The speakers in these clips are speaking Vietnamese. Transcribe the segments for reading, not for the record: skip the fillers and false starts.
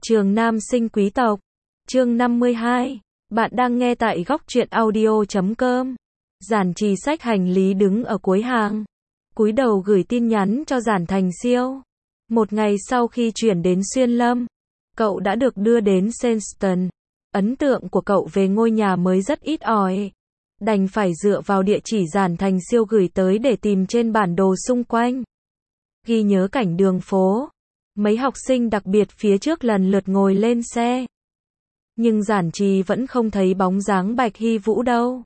Trường Nam sinh quý tộc. Chương 52. Bạn đang nghe tại góc truyện audio.com. Giản Trì xách hành lý đứng ở cuối hàng, cúi đầu gửi tin nhắn cho Giản Thành Siêu. Một ngày sau khi chuyển đến Xuyên Lâm, cậu đã được đưa đến Senston. Ấn tượng của cậu về ngôi nhà mới rất ít ỏi, đành phải dựa vào địa chỉ Giản Thành Siêu gửi tới để tìm trên bản đồ xung quanh. Ghi nhớ cảnh đường phố. Mấy học sinh đặc biệt phía trước lần lượt ngồi lên xe. Nhưng Giản Trì vẫn không thấy bóng dáng Bạch Hy Vũ đâu.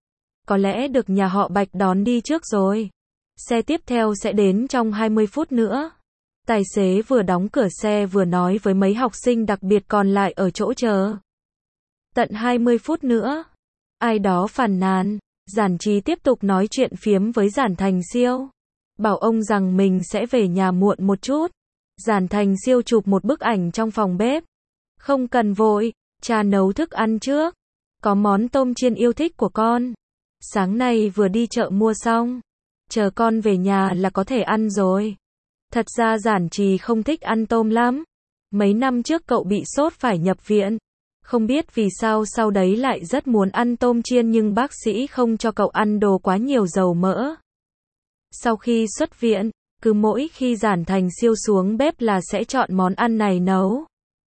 Có lẽ được nhà họ Bạch đón đi trước rồi. Xe tiếp theo sẽ đến trong 20 phút nữa. Tài xế vừa đóng cửa xe vừa nói với mấy học sinh đặc biệt còn lại ở chỗ chờ. Tận 20 phút nữa. Ai đó phàn nàn. Giản Trì tiếp tục nói chuyện phiếm với Giản Thành Siêu. Bảo ông rằng mình sẽ về nhà muộn một chút. Giản Thành Siêu chụp một bức ảnh trong phòng bếp. Không cần vội, cha nấu thức ăn trước. Có món tôm chiên yêu thích của con. Sáng nay vừa đi chợ mua xong. Chờ con về nhà là có thể ăn rồi. Thật ra Giản Trì không thích ăn tôm lắm. Mấy năm trước cậu bị sốt phải nhập viện. Không biết vì sao sau đấy lại rất muốn ăn tôm chiên nhưng bác sĩ không cho cậu ăn đồ quá nhiều dầu mỡ. Sau khi xuất viện, cứ mỗi khi Giản Thành Siêu xuống bếp là sẽ chọn món ăn này nấu.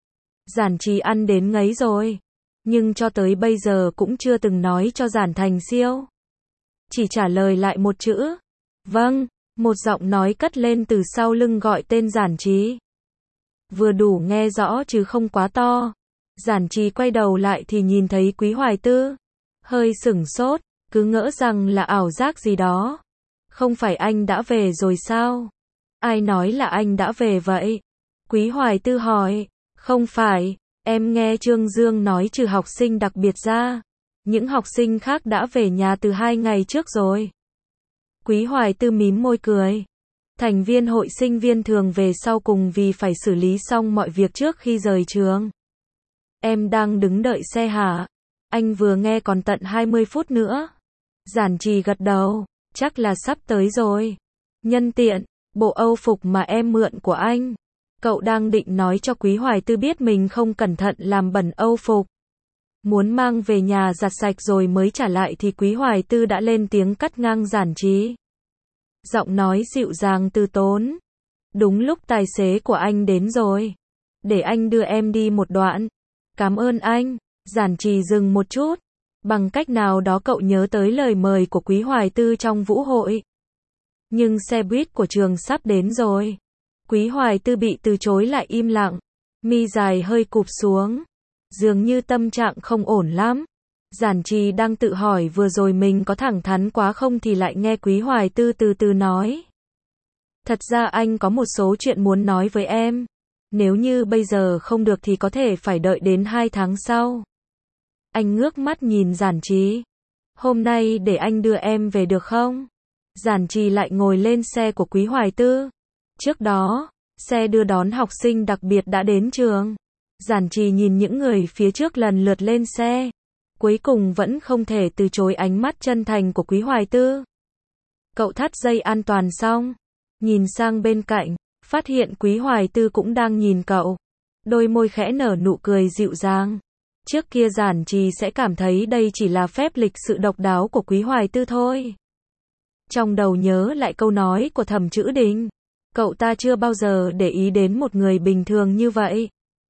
Giản Trì ăn đến ngấy rồi, nhưng cho tới bây giờ cũng chưa từng nói cho Giản Thành Siêu. Chỉ trả lời lại một chữ. Vâng, một giọng nói cất lên từ sau lưng gọi tên Giản Trì. Vừa đủ nghe rõ chứ không quá to. Giản Trì quay đầu lại thì nhìn thấy Quý Hoài Tư. Hơi sửng sốt, cứ ngỡ rằng là ảo giác gì đó. Không phải anh đã về rồi sao? Ai nói là anh đã về vậy? Quý Hoài Tư hỏi. Không phải, em nghe Trương Dương nói trừ học sinh đặc biệt ra. Những học sinh khác đã về nhà từ 2 ngày trước rồi. Quý Hoài Tư mím môi cười. Thành viên hội sinh viên thường về sau cùng vì phải xử lý xong mọi việc trước khi rời trường. Em đang đứng đợi xe hả? Anh vừa nghe còn tận 20 phút nữa. Giản Trì gật đầu. Chắc là sắp tới rồi. Nhân tiện, bộ âu phục mà em mượn của anh. Cậu đang định nói cho Quý Hoài Tư biết mình không cẩn thận làm bẩn âu phục. Muốn mang về nhà giặt sạch rồi mới trả lại thì Quý Hoài Tư đã lên tiếng cắt ngang Giản Trì. Giọng nói dịu dàng từ tốn. Đúng lúc tài xế của anh đến rồi. Để anh đưa em đi một đoạn. Cảm ơn anh. Giản Trì dừng một chút. Bằng cách nào đó cậu nhớ tới lời mời của Quý Hoài Tư trong vũ hội. Nhưng xe buýt của trường sắp đến rồi. Quý Hoài Tư bị từ chối lại im lặng. Mi dài hơi cụp xuống. Dường như tâm trạng không ổn lắm. Giản Trì đang tự hỏi vừa rồi mình có thẳng thắn quá không thì lại nghe Quý Hoài Tư từ từ nói. Thật ra anh có một số chuyện muốn nói với em. Nếu như bây giờ không được thì có thể phải đợi đến 2 tháng sau. Anh ngước mắt nhìn Giản Trì. Hôm nay để anh đưa em về được không? Giản Trì lại ngồi lên xe của Quý Hoài Tư. Trước đó, xe đưa đón học sinh đặc biệt đã đến trường. Giản Trì nhìn những người phía trước lần lượt lên xe. Cuối cùng vẫn không thể từ chối ánh mắt chân thành của Quý Hoài Tư. Cậu thắt dây an toàn xong. Nhìn sang bên cạnh, phát hiện Quý Hoài Tư cũng đang nhìn cậu. Đôi môi khẽ nở nụ cười dịu dàng. Trước kia Giản Trì sẽ cảm thấy đây chỉ là phép lịch sự độc đáo của Quý Hoài Tư thôi. Trong đầu nhớ lại câu nói của Thẩm Trữ Đình. Cậu ta chưa bao giờ để ý đến một người bình thường như vậy.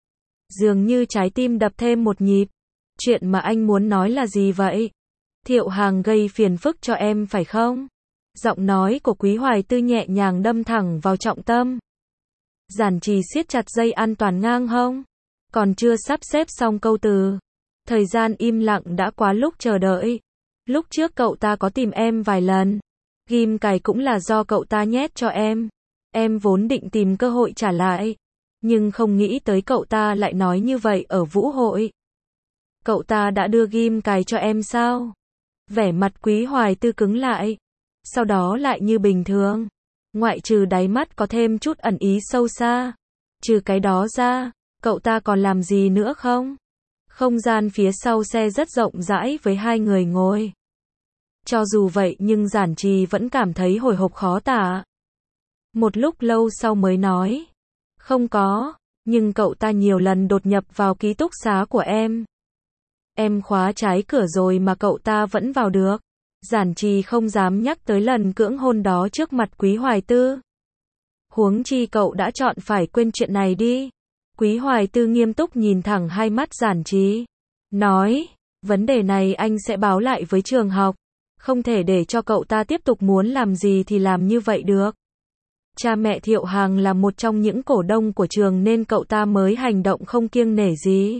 Dường như trái tim đập thêm một nhịp. Chuyện mà anh muốn nói là gì vậy? Thiệu Hàng gây phiền phức cho em phải không? Giọng nói của Quý Hoài Tư nhẹ nhàng đâm thẳng vào trọng tâm. Giản Trì siết chặt dây an toàn ngang hông. Còn chưa sắp xếp xong câu từ. Thời gian im lặng đã quá lúc chờ đợi. Lúc trước cậu ta có tìm em vài lần. Ghim cài cũng là do cậu ta nhét cho em. Em vốn định tìm cơ hội trả lại. Nhưng không nghĩ tới cậu ta lại nói như vậy ở vũ hội. Cậu ta đã đưa ghim cài cho em sao? Vẻ mặt Quý Hoài Tư cứng lại. Sau đó lại như bình thường. Ngoại trừ đáy mắt có thêm chút ẩn ý sâu xa. Trừ cái đó ra, cậu ta còn làm gì nữa không? Không gian phía sau xe rất rộng rãi với 2 người ngồi. Cho dù vậy nhưng Giản Trì vẫn cảm thấy hồi hộp khó tả. Một lúc lâu sau mới nói. Không có, Nhưng cậu ta nhiều lần đột nhập vào ký túc xá của em. Em khóa trái cửa rồi mà cậu ta vẫn vào được. Giản Trì không dám nhắc tới lần cưỡng hôn đó trước mặt Quý Hoài Tư. Huống chi cậu đã chọn phải quên chuyện này đi. Quý Hoài Tư nghiêm túc nhìn thẳng hai mắt Giản Trì. Nói, vấn đề này anh sẽ báo lại với trường học. Không thể để cho cậu ta tiếp tục muốn làm gì thì làm như vậy được. Cha mẹ Thiệu Hằng là một trong những cổ đông của trường nên cậu ta mới hành động không kiêng nể gì.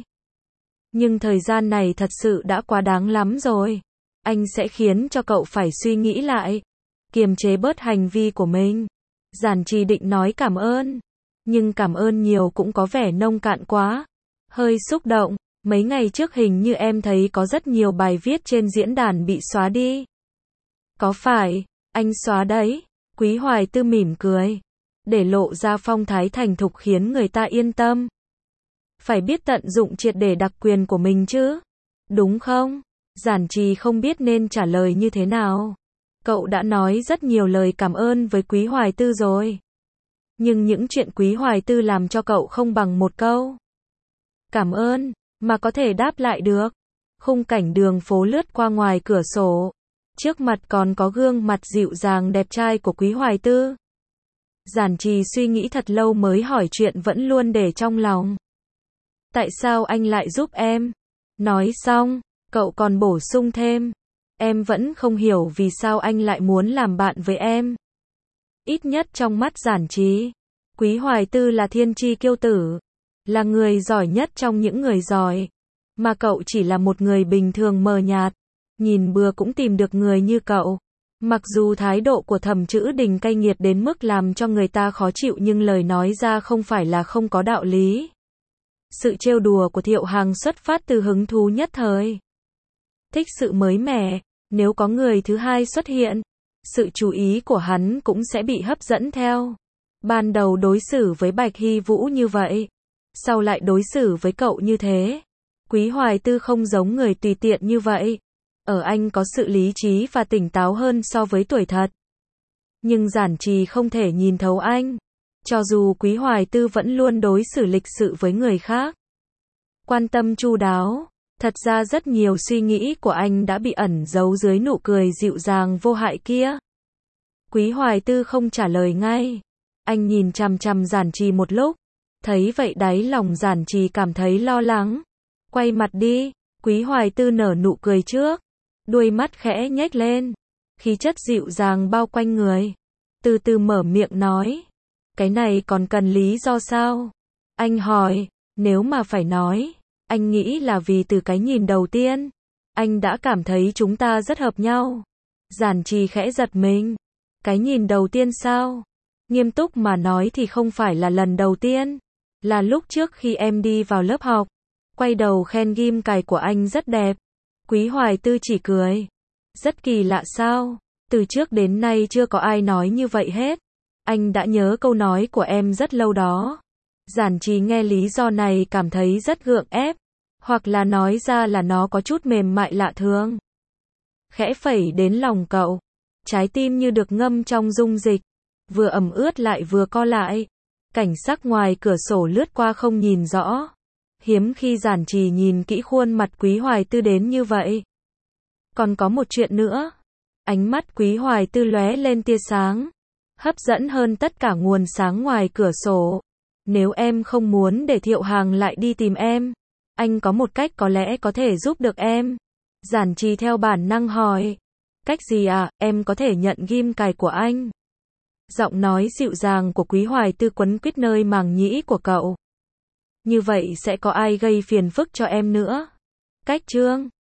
Nhưng thời gian này thật sự đã quá đáng lắm rồi. Anh sẽ khiến cho cậu phải suy nghĩ lại. Kiềm chế bớt hành vi của mình. Giản Trì định nói cảm ơn. Nhưng cảm ơn nhiều cũng có vẻ nông cạn quá. Hơi xúc động. Mấy ngày trước hình như em thấy có rất nhiều bài viết trên diễn đàn bị xóa đi. Có phải, anh xóa đấy? Quý Hoài Tư mỉm cười. Để lộ ra phong thái thành thục khiến người ta yên tâm. Phải biết tận dụng triệt để đặc quyền của mình chứ. Đúng không? Giản Trì không biết nên trả lời như thế nào. Cậu đã nói rất nhiều lời cảm ơn với Quý Hoài Tư rồi. Nhưng những chuyện Quý Hoài Tư làm cho cậu không bằng một câu cảm ơn mà có thể đáp lại được. Khung cảnh đường phố lướt qua ngoài cửa sổ. Trước mặt còn có gương mặt dịu dàng đẹp trai của Quý Hoài Tư. Giản Trì suy nghĩ thật lâu mới hỏi chuyện vẫn luôn để trong lòng. Tại sao anh lại giúp em? Nói xong, cậu còn bổ sung thêm. Em vẫn không hiểu vì sao anh lại muốn làm bạn với em. Ít nhất trong mắt Giản Trì, Quý Hoài Tư là thiên chi kiêu tử. Là người giỏi nhất trong những người giỏi. Mà cậu chỉ là một người bình thường mờ nhạt. Nhìn bừa cũng tìm được người như cậu. Mặc dù thái độ của Thẩm Trữ Đình cay nghiệt đến mức làm cho người ta khó chịu nhưng lời nói ra không phải là không có đạo lý. Sự trêu đùa của Thiệu Hằng xuất phát từ hứng thú nhất thời. Thích sự mới mẻ, nếu có người thứ hai xuất hiện, sự chú ý của hắn cũng sẽ bị hấp dẫn theo. Ban đầu đối xử với Bạch Hy Vũ như vậy, sau lại đối xử với cậu như thế. Quý Hoài Tư không giống người tùy tiện như vậy. Ở anh có sự lý trí và tỉnh táo hơn so với tuổi thật. Nhưng Giản Trì không thể nhìn thấu anh. Cho dù Quý Hoài Tư vẫn luôn đối xử lịch sự với người khác. Quan tâm chu đáo. Thật ra rất nhiều suy nghĩ của anh đã bị ẩn giấu dưới nụ cười dịu dàng vô hại kia. Quý Hoài Tư không trả lời ngay. Anh nhìn chằm chằm Giản Trì một lúc. Thấy vậy đáy lòng Giản Trì cảm thấy lo lắng. Quay mặt đi. Quý Hoài Tư nở nụ cười trước. Đuôi mắt khẽ nhếch lên. Khí chất dịu dàng bao quanh người. Từ từ mở miệng nói. Cái này còn cần lý do sao? Anh hỏi. Nếu mà phải nói, anh nghĩ là vì từ cái nhìn đầu tiên, anh đã cảm thấy chúng ta rất hợp nhau. Giản Trì khẽ giật mình. Cái nhìn đầu tiên sao? Nghiêm túc mà nói thì không phải là lần đầu tiên. Là lúc trước khi em đi vào lớp học, quay đầu khen ghim cài của anh rất đẹp. Quý Hoài Tư chỉ cười. Rất kỳ lạ sao? Từ trước đến nay chưa có ai nói như vậy hết. Anh đã nhớ câu nói của em rất lâu đó. Giản Trì nghe lý do này cảm thấy rất gượng ép. Hoặc là nói ra là nó có chút mềm mại lạ thường. Khẽ phẩy đến lòng cậu. Trái tim như được ngâm trong dung dịch. Vừa ẩm ướt lại vừa co lại. Cảnh sắc ngoài cửa sổ lướt qua không nhìn rõ. Hiếm khi Giản Trì nhìn kỹ khuôn mặt Quý Hoài Tư đến như vậy. Còn có một chuyện nữa. Ánh mắt Quý Hoài Tư lóe lên tia sáng. Hấp dẫn hơn tất cả nguồn sáng ngoài cửa sổ. Nếu em không muốn để Thiệu Hằng lại đi tìm em, anh có một cách có lẽ có thể giúp được em. Giản Trì theo bản năng hỏi. Cách gì à? Em có thể nhận ghim cài của anh. Giọng nói dịu dàng của Quý Hoài Tư quấn quýt nơi màng nhĩ của cậu. Như vậy sẽ có ai gây phiền phức cho em nữa. Cách chương